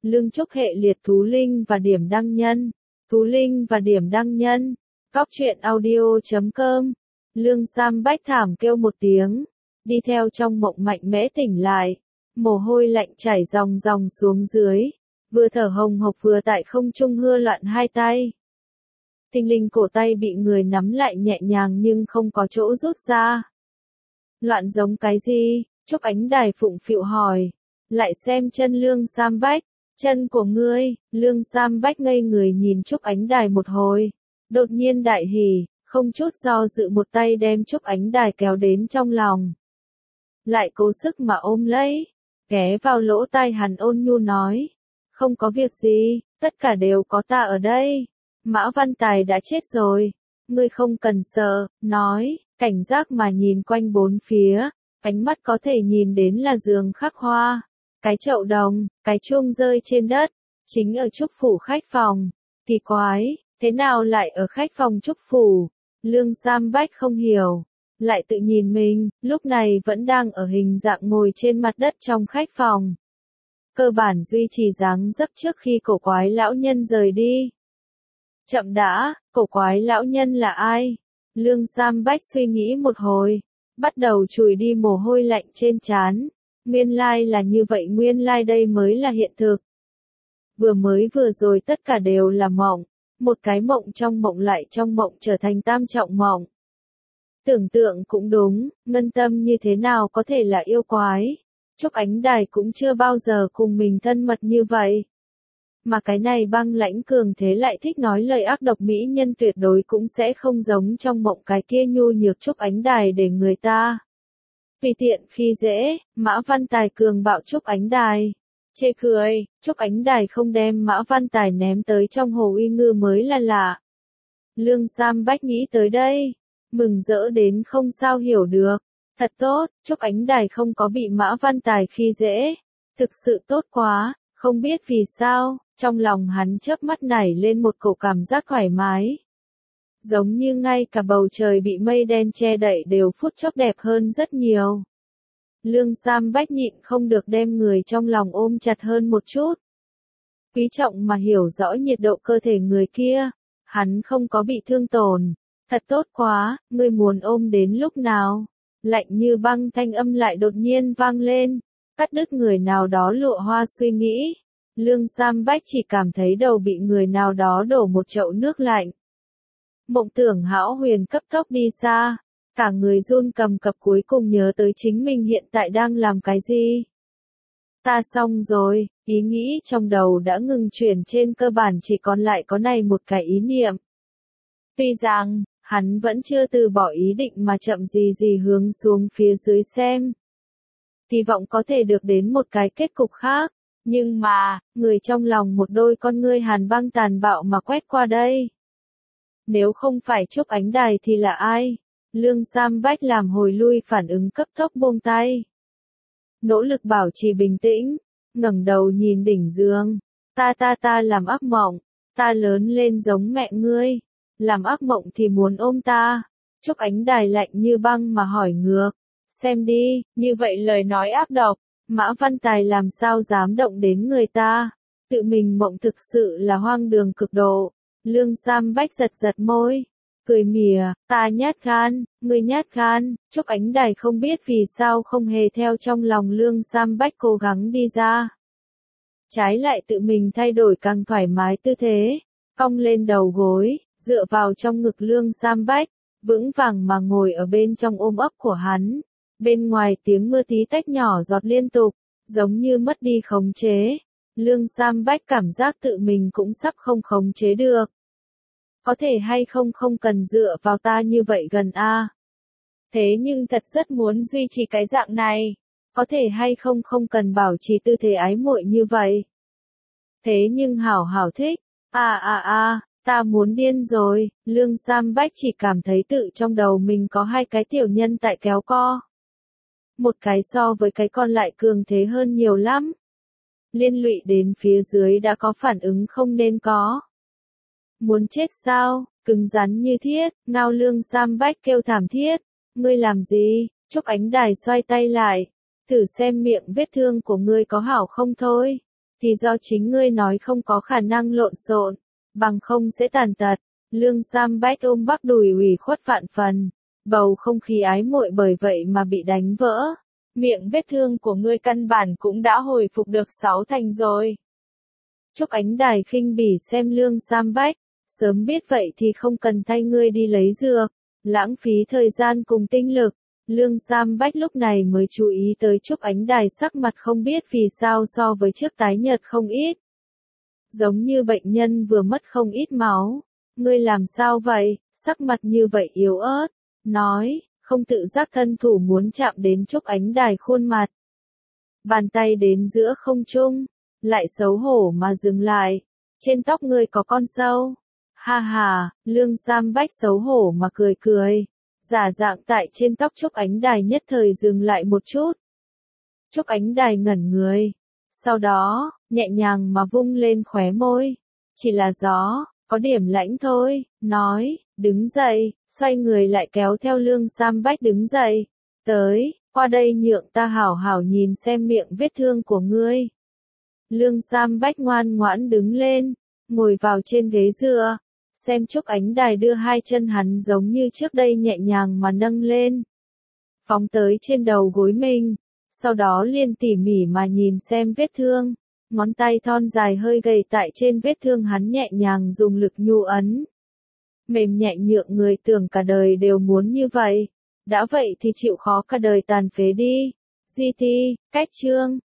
Lương Trúc hệ liệt thú linh và điểm đăng nhân. Thú linh và điểm đăng nhân. Góc truyện audio.com. Lương Sam Bách thảm kêu một tiếng. Đi theo trong mộng mạnh mẽ tỉnh lại. Mồ hôi lạnh chảy ròng ròng xuống dưới. Vừa thở hồng hộc vừa tại không trung hưa loạn hai tay. Tinh linh cổ tay bị người nắm lại nhẹ nhàng nhưng không có chỗ rút ra. Loạn giống cái gì? Trúc Ánh Đài phụng phịu hỏi. Lại xem chân Lương Sam Bách. Chân của ngươi. Lương Sam Bách ngây người nhìn Trúc Ánh Đài một hồi. Đột nhiên đại hỉ, không chút do dự một tay đem Trúc Ánh Đài kéo đến trong lòng. Lại cố sức mà ôm lấy. Ghé vào lỗ tai hắn ôn nhu nói. Không có việc gì, tất cả đều có ta ở đây. Mã Văn Tài đã chết rồi. Ngươi không cần sợ, nói, cảnh giác mà nhìn quanh bốn phía. Ánh mắt có thể nhìn đến là giường khắc hoa. Cái chậu đồng, cái chuông rơi trên đất. Chính ở Trúc Phủ khách phòng. Kỳ quái, thế nào lại ở khách phòng Trúc Phủ? Lương Sam Bách không hiểu. Lại tự nhìn mình, lúc này vẫn đang ở hình dạng ngồi trên mặt đất trong khách phòng. Cơ bản duy trì dáng dấp trước khi cổ quái lão nhân rời đi. Chậm đã, cổ quái lão nhân là ai? Lương Sam Bách suy nghĩ một hồi, bắt đầu chùi đi mồ hôi lạnh trên trán. Nguyên lai là như vậy, nguyên lai đây mới là hiện thực. Vừa rồi tất cả đều là mộng, một cái mộng trong mộng lại trong mộng trở thành tam trọng mộng. Tưởng tượng cũng đúng, Ngân Tâm như thế nào có thể là yêu quái? Trúc Ánh Đài cũng chưa bao giờ cùng mình thân mật như vậy. Mà cái này băng lãnh cường thế lại thích nói lời ác độc mỹ nhân tuyệt đối cũng sẽ không giống trong mộng cái kia nhu nhược Trúc Ánh Đài để người ta tùy tiện khi dễ. Mã Văn Tài cường bạo Trúc Ánh Đài. Chê cười, Trúc Ánh Đài không đem Mã Văn Tài ném tới trong hồ uy ngư mới là lạ. Lương Sam Bách nghĩ tới đây, mừng rỡ đến không sao hiểu được. Thật tốt, Trúc Ánh Đài không có bị Mã Văn Tài khi dễ. Thực sự tốt quá, không biết vì sao, trong lòng hắn chớp mắt nảy lên một cổ cảm giác thoải mái. Giống như ngay cả bầu trời bị mây đen che đậy đều phút chốc đẹp hơn rất nhiều. Lương Sam Bách nhịn không được đem người trong lòng ôm chặt hơn một chút. Quý trọng mà hiểu rõ nhiệt độ cơ thể người kia. Hắn không có bị thương tổn. Thật tốt quá, ngươi muốn ôm đến lúc nào? Lạnh như băng thanh âm lại đột nhiên vang lên, cắt đứt người nào đó lụa hoa suy nghĩ. Lương Sam Bách chỉ cảm thấy đầu bị người nào đó đổ một chậu nước lạnh. Mộng tưởng hão huyền cấp tốc đi xa, cả người run cầm cập cuối cùng nhớ tới chính mình hiện tại đang làm cái gì. Ta xong rồi, ý nghĩ trong đầu đã ngừng chuyển, trên cơ bản chỉ còn lại có này một cái ý niệm. Tuy rằng, hắn vẫn chưa từ bỏ ý định mà chậm gì hướng xuống phía dưới xem. Hy vọng có thể được đến một cái kết cục khác, nhưng mà, người trong lòng một đôi con ngươi hàn băng tàn bạo mà quét qua đây. Nếu không phải Trúc Ánh Đài thì là ai? Lương Sam Bách làm hồi lui phản ứng cấp tốc buông tay. Nỗ lực bảo trì bình tĩnh, ngẩng đầu nhìn đỉnh giường. Ta làm ác mộng, ta lớn lên giống mẹ ngươi. Làm ác mộng thì muốn ôm ta. Trúc Ánh Đài lạnh như băng mà hỏi ngược. Xem đi, như vậy lời nói ác độc, Mã Văn Tài làm sao dám động đến người ta. Tự mình mộng thực sự là hoang đường cực độ. Lương Sam Bách giật môi, cười mỉa, ta nhát gan, ngươi nhát gan. Trúc Ánh Đài không biết vì sao không hề theo trong lòng Lương Sam Bách cố gắng đi ra. Trái lại tự mình thay đổi càng thoải mái tư thế, cong lên đầu gối, dựa vào trong ngực Lương Sam Bách, vững vàng mà ngồi ở bên trong ôm ấp của hắn. Bên ngoài tiếng mưa tí tách nhỏ giọt liên tục, giống như mất đi khống chế. Lương Sam Bách cảm giác tự mình cũng sắp không khống chế được. Có thể hay không cần dựa vào ta như vậy gần a. Thế nhưng thật rất muốn duy trì cái dạng này. Có thể hay không cần bảo trì tư thế ái muội như vậy. Thế nhưng hảo thích. Ta muốn điên rồi. Lương Sam Bách chỉ cảm thấy tự trong đầu mình có hai cái tiểu nhân tại kéo co. Một cái so với cái còn lại cường thế hơn nhiều lắm. Liên lụy đến phía dưới đã có phản ứng không nên có. Muốn chết sao? Cứng rắn như thiết, ngao. Lương Sam Bách kêu thảm thiết. Ngươi làm gì? Trúc Ánh Đài xoay tay lại. Thử xem miệng vết thương của ngươi có hảo không thôi. thì do chính ngươi nói không có khả năng lộn xộn, bằng không sẽ tàn tật. Lương Sam Bách ôm bắp đùi ủy khuất vạn phần, bầu không khí ái muội bởi vậy mà bị đánh vỡ. Miệng vết thương của ngươi căn bản cũng đã hồi phục được 6 thành rồi. Trúc Ánh Đài khinh bỉ xem Lương Sam Bách, sớm biết vậy thì không cần thay ngươi đi lấy dược, lãng phí thời gian cùng tinh lực. Lương Sam Bách lúc này mới chú ý tới Trúc Ánh Đài sắc mặt không biết vì sao so với trước tái nhợt không ít. Giống như bệnh nhân vừa mất không ít máu. Ngươi làm sao vậy, sắc mặt như vậy yếu ớt, nói, không tự giác thân thủ muốn chạm đến Trúc Ánh Đài khuôn mặt. Bàn tay đến giữa không trung, lại xấu hổ mà dừng lại, trên tóc ngươi có con sâu. Ha ha, Lương Sam Bách xấu hổ mà cười cười, giả dạng tại trên tóc Trúc Ánh Đài nhất thời dừng lại một chút. Trúc Ánh Đài ngẩn người, sau đó, nhẹ nhàng mà vung lên khóe môi, chỉ là gió, có điểm lãnh thôi, nói, đứng dậy, xoay người lại kéo theo Lương Sam Bách đứng dậy, tới, qua đây nhượng ta hảo hảo nhìn xem miệng vết thương của ngươi. Lương Sam Bách ngoan ngoãn đứng lên, ngồi vào trên ghế dựa, xem Trúc Ánh Đài đưa hai chân hắn giống như trước đây nhẹ nhàng mà nâng lên, phóng tới trên đầu gối mình, sau đó liền tỉ mỉ mà nhìn xem vết thương, ngón tay thon dài hơi gầy tại trên vết thương hắn nhẹ nhàng dùng lực nhu ấn. Mềm nhẹ nhượng người tưởng cả đời đều muốn như vậy, đã vậy thì chịu khó cả đời tàn phế đi. GT, cách chương